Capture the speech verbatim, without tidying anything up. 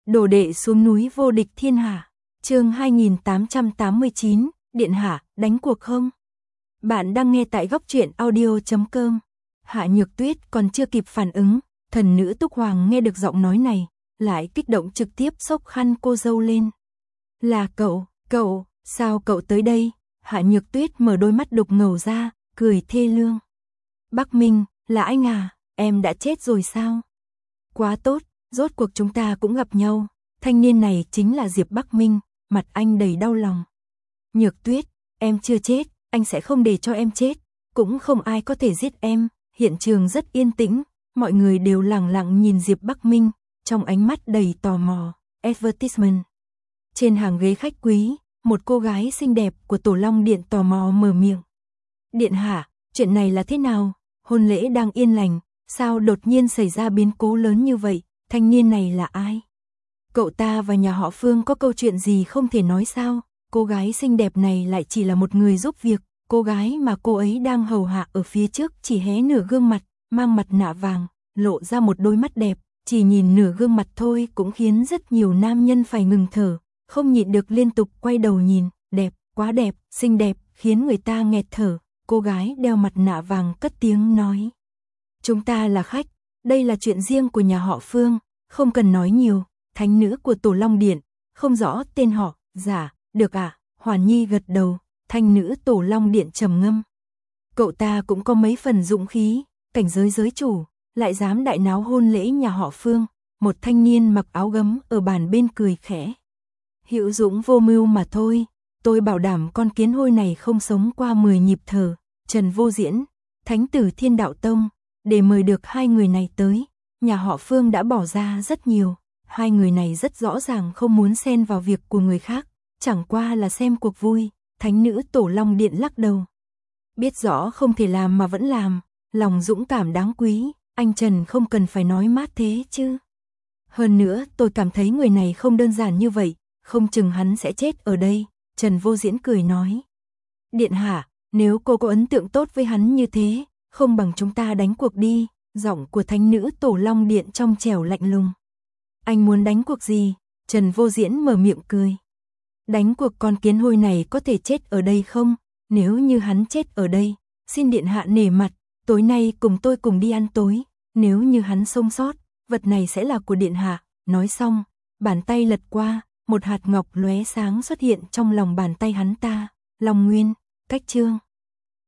Đồ đệ xuống núi vô địch thiên hạ. Chương hai nghìn tám trăm tám mươi chín, Điện hạ, đánh cuộc không? Bạn đang nghe tại góc truyện audio chấm com. Hạ Nhược Tuyết còn chưa kịp phản ứng, thần nữ Túc Hoàng nghe được giọng nói này, lại kích động trực tiếp xốc khăn cô dâu lên. Là cậu, cậu, sao cậu tới đây? Hạ Nhược Tuyết mở đôi mắt đục ngầu ra, cười thê lương. Bắc Minh, là anh à, em đã chết rồi sao? Quá tốt, rốt cuộc chúng ta cũng gặp nhau. Thanh niên này chính là Diệp Bắc Minh, mặt anh đầy đau lòng. Nhược Tuyết, em chưa chết, anh sẽ không để cho em chết, cũng không ai có thể giết em. Hiện trường rất yên tĩnh, mọi người đều lặng lặng nhìn Diệp Bắc Minh, trong ánh mắt đầy tò mò. Advertisement. Trên hàng ghế khách quý, một cô gái xinh đẹp của Tổ Long Điện tò mò mở miệng. Điện hạ, chuyện này là thế nào? Hôn lễ đang yên lành, sao đột nhiên xảy ra biến cố lớn như vậy? Thanh niên này là ai? Cậu ta và nhà họ Phương có câu chuyện gì không thể nói sao? Cô gái xinh đẹp này lại chỉ là một người giúp việc. Cô gái mà cô ấy đang hầu hạ ở phía trước chỉ hé nửa gương mặt, mang mặt nạ vàng, lộ ra một đôi mắt đẹp. Chỉ nhìn nửa gương mặt thôi cũng khiến rất nhiều nam nhân phải ngừng thở, không nhịn được liên tục quay đầu nhìn. Đẹp, quá đẹp, xinh đẹp, khiến người ta nghẹt thở. Cô gái đeo mặt nạ vàng cất tiếng nói. Chúng ta là khách, đây là chuyện riêng của nhà họ Phương, không cần nói nhiều. Thánh nữ của Tổ Long Điện, không rõ tên họ, dạ, được ạ. À? Hoàn Nhi gật đầu, thanh nữ Tổ Long Điện trầm ngâm. Cậu ta cũng có mấy phần dũng khí, cảnh giới giới chủ, lại dám đại náo hôn lễ nhà họ Phương. Một thanh niên mặc áo gấm ở bàn bên cười khẽ. Hữu dũng vô mưu mà thôi, tôi bảo đảm con kiến hôi này không sống qua mười nhịp thở. Trần Vô Diễn, thánh tử Thiên Đạo Tông, để mời được hai người này tới, nhà họ Phương đã bỏ ra rất nhiều. Hai người này rất rõ ràng không muốn xen vào việc của người khác, chẳng qua là xem cuộc vui. Thánh nữ Tổ Long Điện lắc đầu. Biết rõ không thể làm mà vẫn làm, lòng dũng cảm đáng quý, anh Trần không cần phải nói mát thế chứ. Hơn nữa tôi cảm thấy người này không đơn giản như vậy, không chừng hắn sẽ chết ở đây. Trần Vô Diễn cười nói. Điện hạ, nếu cô có ấn tượng tốt với hắn như thế, không bằng chúng ta đánh cuộc đi. Giọng của thánh nữ Tổ Long Điện trong trẻo lạnh lùng. Anh muốn đánh cuộc gì? Trần Vô Diễn mở miệng cười. Đánh cuộc con kiến hôi này có thể chết ở đây không? Nếu như hắn chết ở đây, xin điện hạ nể mặt, tối nay cùng tôi cùng đi ăn tối. Nếu như hắn sống sót, vật này sẽ là của điện hạ. Nói xong, bàn tay lật qua, một hạt ngọc lóe sáng xuất hiện trong lòng bàn tay hắn ta. Long Nguyên, cách chương.